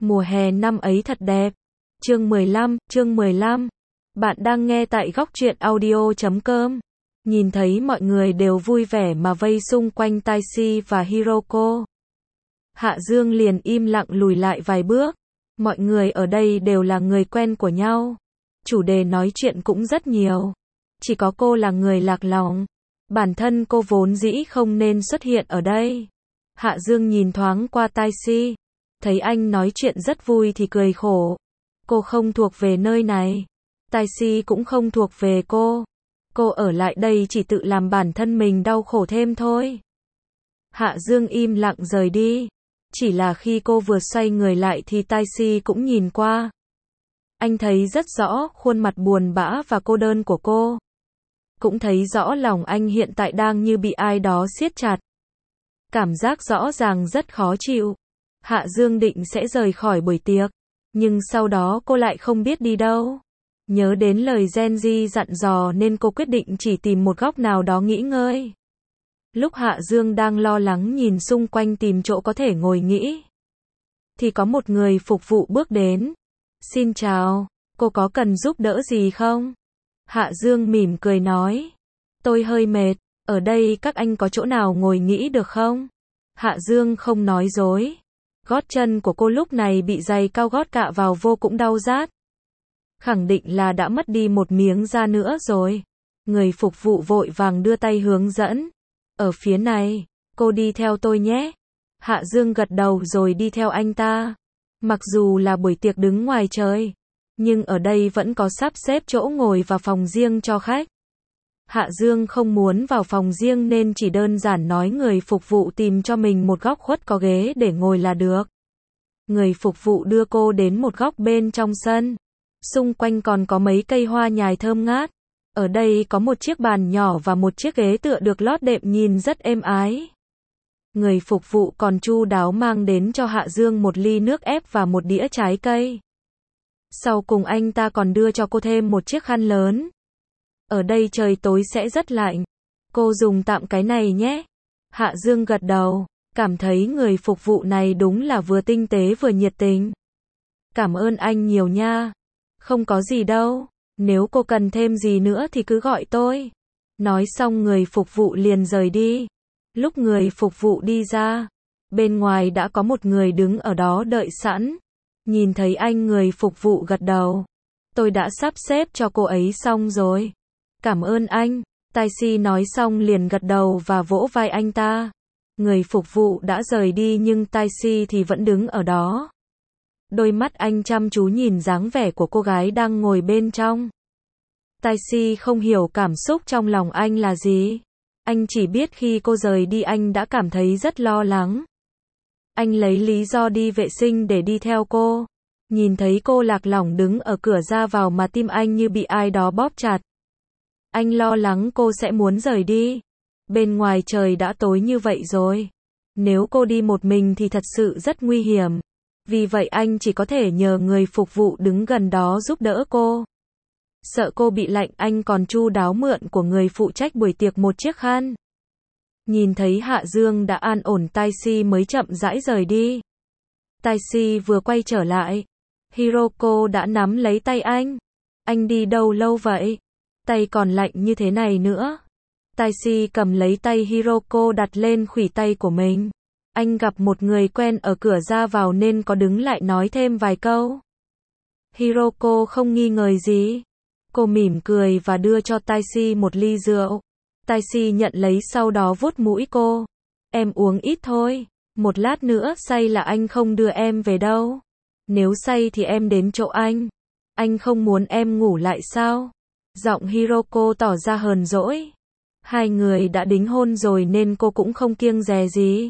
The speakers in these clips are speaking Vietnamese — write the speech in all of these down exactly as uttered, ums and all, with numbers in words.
Mùa hè năm ấy thật đẹp. Chương mười lăm, chương mười lăm. Bạn đang nghe tại góc truyện audio chấm com. Nhìn thấy mọi người đều vui vẻ mà vây xung quanh Taisi và Hiroko. Hạ Dương liền im lặng lùi lại vài bước. Mọi người ở đây đều là người quen của nhau. Chủ đề nói chuyện cũng rất nhiều. Chỉ có cô là người lạc lõng. Bản thân cô vốn dĩ không nên xuất hiện ở đây. Hạ Dương nhìn thoáng qua Taisi. Thấy anh nói chuyện rất vui thì cười khổ. Cô không thuộc về nơi này. Taisi cũng không thuộc về cô. Cô ở lại đây chỉ tự làm bản thân mình đau khổ thêm thôi. Hạ Dương im lặng rời đi. Chỉ là khi cô vừa xoay người lại thì Taisi cũng nhìn qua. Anh thấy rất rõ khuôn mặt buồn bã và cô đơn của cô. Cũng thấy rõ lòng anh hiện tại đang như bị ai đó siết chặt. Cảm giác rõ ràng rất khó chịu. Hạ Dương định sẽ rời khỏi buổi tiệc. Nhưng sau đó cô lại không biết đi đâu. Nhớ đến lời Genji dặn dò nên cô quyết định chỉ tìm một góc nào đó nghỉ ngơi. Lúc Hạ Dương đang lo lắng nhìn xung quanh tìm chỗ có thể ngồi nghỉ, thì có một người phục vụ bước đến. Xin chào, cô có cần giúp đỡ gì không? Hạ Dương mỉm cười nói. Tôi hơi mệt, ở đây các anh có chỗ nào ngồi nghỉ được không? Hạ Dương không nói dối. Gót chân của cô lúc này bị giày cao gót cạ vào vô cũng đau rát. Khẳng định là đã mất đi một miếng da nữa rồi. Người phục vụ vội vàng đưa tay hướng dẫn. Ở phía này, cô đi theo tôi nhé. Hạ Dương gật đầu rồi đi theo anh ta. Mặc dù là buổi tiệc đứng ngoài trời, nhưng ở đây vẫn có sắp xếp chỗ ngồi và phòng riêng cho khách. Hạ Dương không muốn vào phòng riêng nên chỉ đơn giản nói người phục vụ tìm cho mình một góc khuất có ghế để ngồi là được. Người phục vụ đưa cô đến một góc bên trong sân. Xung quanh còn có mấy cây hoa nhài thơm ngát. Ở đây có một chiếc bàn nhỏ và một chiếc ghế tựa được lót đệm nhìn rất êm ái. Người phục vụ còn chu đáo mang đến cho Hạ Dương một ly nước ép và một đĩa trái cây. Sau cùng anh ta còn đưa cho cô thêm một chiếc khăn lớn. Ở đây trời tối sẽ rất lạnh. Cô dùng tạm cái này nhé. Hạ Dương gật đầu, cảm thấy người phục vụ này đúng là vừa tinh tế vừa nhiệt tình. Cảm ơn anh nhiều nha. Không có gì đâu. Nếu cô cần thêm gì nữa thì cứ gọi tôi. Nói xong người phục vụ liền rời đi. Lúc người phục vụ đi ra, bên ngoài đã có một người đứng ở đó đợi sẵn. Nhìn thấy anh người phục vụ gật đầu. Tôi đã sắp xếp cho cô ấy xong rồi. Cảm ơn anh. Taisi nói xong liền gật đầu và vỗ vai anh ta. Người phục vụ đã rời đi nhưng Taisi thì vẫn đứng ở đó. Đôi mắt anh chăm chú nhìn dáng vẻ của cô gái đang ngồi bên trong. Taisi không hiểu cảm xúc trong lòng anh là gì. Anh chỉ biết khi cô rời đi anh đã cảm thấy rất lo lắng. Anh lấy lý do đi vệ sinh để đi theo cô. Nhìn thấy cô lạc lõng đứng ở cửa ra vào mà tim anh như bị ai đó bóp chặt. Anh lo lắng cô sẽ muốn rời đi. Bên ngoài trời đã tối như vậy rồi. Nếu cô đi một mình thì thật sự rất nguy hiểm. Vì vậy anh chỉ có thể nhờ người phục vụ đứng gần đó giúp đỡ cô. Sợ cô bị lạnh anh còn chu đáo mượn của người phụ trách buổi tiệc một chiếc khăn. Nhìn thấy Hạ Dương đã an ổn Taisi mới chậm rãi rời đi. Taisi vừa quay trở lại. Hiroko đã nắm lấy tay anh. Anh đi đâu lâu vậy? Tay còn lạnh như thế này nữa. Taisi cầm lấy tay Hiroko đặt lên khuỷu tay của mình. Anh gặp một người quen ở cửa ra vào nên có đứng lại nói thêm vài câu. Hiroko không nghi ngờ gì. Cô mỉm cười và đưa cho Taisi một ly rượu. Taisi nhận lấy sau đó vuốt mũi cô. Em uống ít thôi. Một lát nữa say là anh không đưa em về đâu. Nếu say thì em đến chỗ anh. Anh không muốn em ngủ lại sao? Giọng Hiroko tỏ ra hờn dỗi. Hai người đã đính hôn rồi nên cô cũng không kiêng dè gì.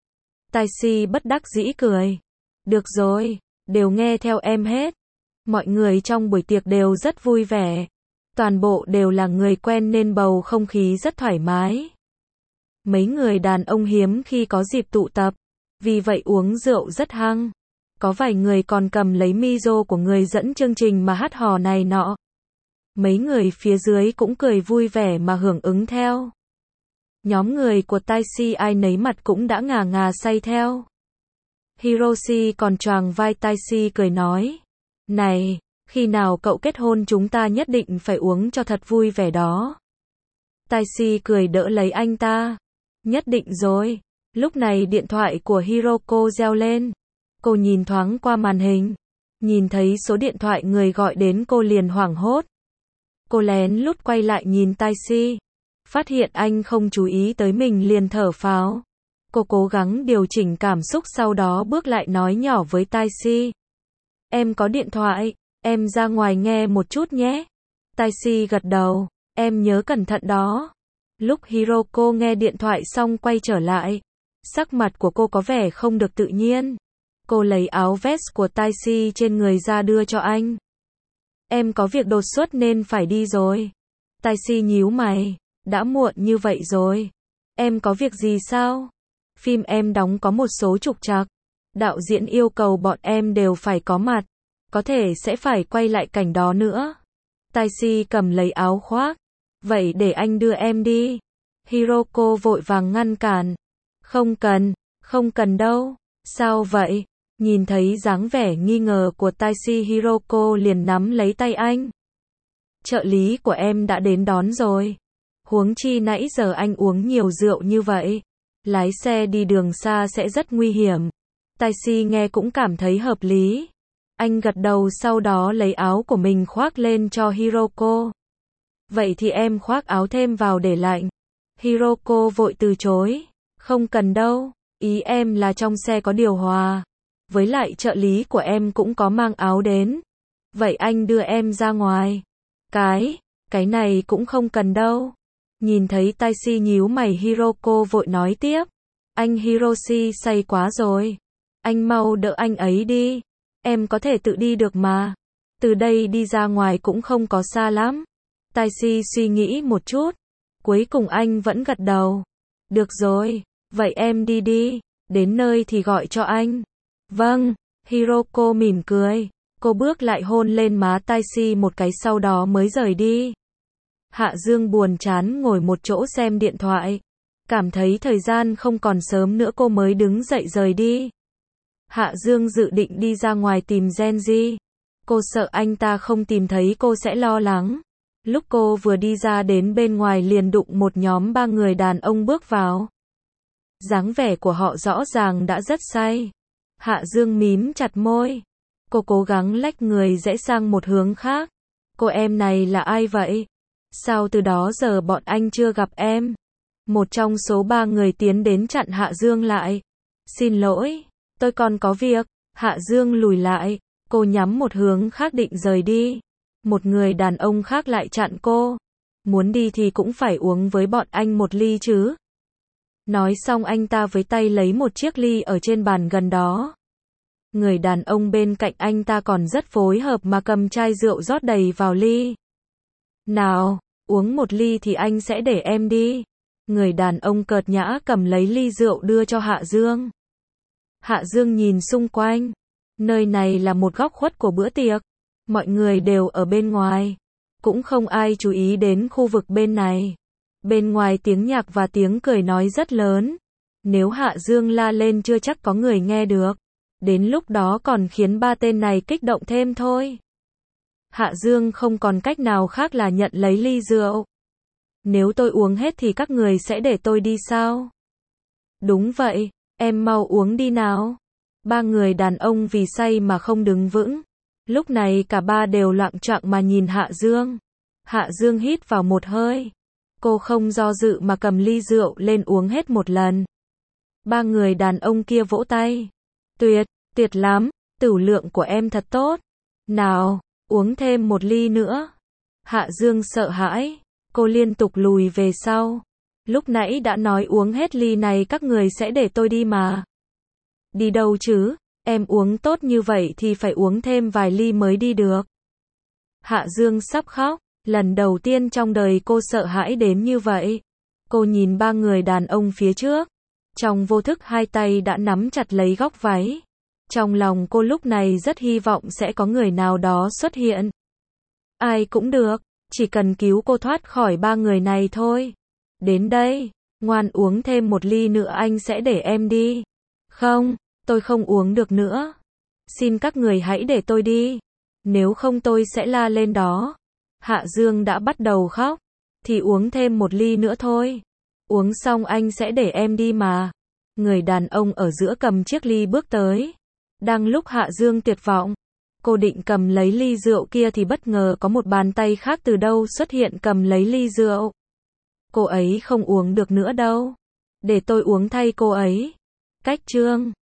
Taisi bất đắc dĩ cười. Được rồi, đều nghe theo em hết. Mọi người trong buổi tiệc đều rất vui vẻ. Toàn bộ đều là người quen nên bầu không khí rất thoải mái. Mấy người đàn ông hiếm khi có dịp tụ tập. Vì vậy uống rượu rất hăng. Có vài người còn cầm lấy mizo của người dẫn chương trình mà hát hò này nọ. Mấy người phía dưới cũng cười vui vẻ mà hưởng ứng theo. Nhóm người của Taisi ai nấy mặt cũng đã ngà ngà say theo. Hiroshi còn choàng vai Taisi cười nói. Này, khi nào cậu kết hôn chúng ta nhất định phải uống cho thật vui vẻ đó. Taisi cười đỡ lấy anh ta. Nhất định rồi. Lúc này điện thoại của Hiroko reo lên. Cô nhìn thoáng qua màn hình. Nhìn thấy số điện thoại người gọi đến cô liền hoảng hốt. Cô lén lút quay lại nhìn Taisi. Phát hiện anh không chú ý tới mình liền thở phào. Cô cố gắng điều chỉnh cảm xúc sau đó bước lại nói nhỏ với Taisi. Em có điện thoại, em ra ngoài nghe một chút nhé. Taisi gật đầu, em nhớ cẩn thận đó. Lúc Hiroko nghe điện thoại xong quay trở lại. Sắc mặt của cô có vẻ không được tự nhiên. Cô lấy áo vest của Taisi trên người ra đưa cho anh. Em có việc đột xuất nên phải đi rồi. Taisi nhíu mày, đã muộn như vậy rồi. Em có việc gì sao? Phim em đóng có một số trục trặc. Đạo diễn yêu cầu bọn em đều phải có mặt. Có thể sẽ phải quay lại cảnh đó nữa. Taisi cầm lấy áo khoác. Vậy để anh đưa em đi. Hiroko vội vàng ngăn cản. Không cần, không cần đâu. Sao vậy? Nhìn thấy dáng vẻ nghi ngờ của Taisi, Hiroko liền nắm lấy tay anh. Trợ lý của em đã đến đón rồi. Huống chi nãy giờ anh uống nhiều rượu như vậy. Lái xe đi đường xa sẽ rất nguy hiểm. Taisi nghe cũng cảm thấy hợp lý. Anh gật đầu sau đó lấy áo của mình khoác lên cho Hiroko. Vậy thì em khoác áo thêm vào để lạnh. Hiroko vội từ chối. Không cần đâu, ý em là trong xe có điều hòa. Với lại trợ lý của em cũng có mang áo đến. Vậy anh đưa em ra ngoài. Cái, cái này cũng không cần đâu. Nhìn thấy Taisi nhíu mày Hiroko vội nói tiếp. Anh Hiroshi say quá rồi. Anh mau đỡ anh ấy đi. Em có thể tự đi được mà. Từ đây đi ra ngoài cũng không có xa lắm. Taisi suy nghĩ một chút. Cuối cùng anh vẫn gật đầu. Được rồi, vậy em đi đi. Đến nơi thì gọi cho anh. Vâng, Hiroko mỉm cười. Cô bước lại hôn lên má Taisi một cái sau đó mới rời đi. Hạ Dương buồn chán ngồi một chỗ xem điện thoại. Cảm thấy thời gian không còn sớm nữa cô mới đứng dậy rời đi. Hạ Dương dự định đi ra ngoài tìm Genji. Cô sợ anh ta không tìm thấy cô sẽ lo lắng. Lúc cô vừa đi ra đến bên ngoài liền đụng một nhóm ba người đàn ông bước vào. Dáng vẻ của họ rõ ràng đã rất say. Hạ Dương mím chặt môi. Cô cố gắng lách người rẽ sang một hướng khác. Cô em này là ai vậy? Sao từ đó giờ bọn anh chưa gặp em? Một trong số ba người tiến đến chặn Hạ Dương lại. Xin lỗi, tôi còn có việc. Hạ Dương lùi lại. Cô nhắm một hướng khác định rời đi. Một người đàn ông khác lại chặn cô. Muốn đi thì cũng phải uống với bọn anh một ly chứ. Nói xong anh ta với tay lấy một chiếc ly ở trên bàn gần đó. Người đàn ông bên cạnh anh ta còn rất phối hợp mà cầm chai rượu rót đầy vào ly. Nào, uống một ly thì anh sẽ để em đi. Người đàn ông cợt nhã cầm lấy ly rượu đưa cho Hạ Dương. Hạ Dương nhìn xung quanh. Nơi này là một góc khuất của bữa tiệc. Mọi người đều ở bên ngoài. Cũng không ai chú ý đến khu vực bên này. Bên ngoài tiếng nhạc và tiếng cười nói rất lớn. Nếu Hạ Dương la lên chưa chắc có người nghe được. Đến lúc đó còn khiến ba tên này kích động thêm thôi. Hạ Dương không còn cách nào khác là nhận lấy ly rượu. Nếu tôi uống hết thì các người sẽ để tôi đi sao? Đúng vậy, em mau uống đi nào. Ba người đàn ông vì say mà không đứng vững. Lúc này cả ba đều loạng choạng mà nhìn Hạ Dương. Hạ Dương hít vào một hơi. Cô không do dự mà cầm ly rượu lên uống hết một lần. Ba người đàn ông kia vỗ tay. Tuyệt, tuyệt lắm, tửu lượng của em thật tốt. Nào, uống thêm một ly nữa. Hạ Dương sợ hãi. Cô liên tục lùi về sau. Lúc nãy đã nói uống hết ly này các người sẽ để tôi đi mà. Đi đâu chứ, em uống tốt như vậy thì phải uống thêm vài ly mới đi được. Hạ Dương sắp khóc. Lần đầu tiên trong đời cô sợ hãi đến như vậy. Cô nhìn ba người đàn ông phía trước. Trong vô thức hai tay đã nắm chặt lấy góc váy. Trong lòng cô lúc này rất hy vọng sẽ có người nào đó xuất hiện. Ai cũng được, chỉ cần cứu cô thoát khỏi ba người này thôi. Đến đây, ngoan uống thêm một ly nữa anh sẽ để em đi. Không, tôi không uống được nữa. Xin các người hãy để tôi đi. Nếu không tôi sẽ la lên đó. Hạ Dương đã bắt đầu khóc. Thì uống thêm một ly nữa thôi. Uống xong anh sẽ để em đi mà. Người đàn ông ở giữa cầm chiếc ly bước tới. Đang lúc Hạ Dương tuyệt vọng, cô định cầm lấy ly rượu kia thì bất ngờ có một bàn tay khác từ đâu xuất hiện cầm lấy ly rượu. Cô ấy không uống được nữa đâu. Để tôi uống thay cô ấy. Cách chương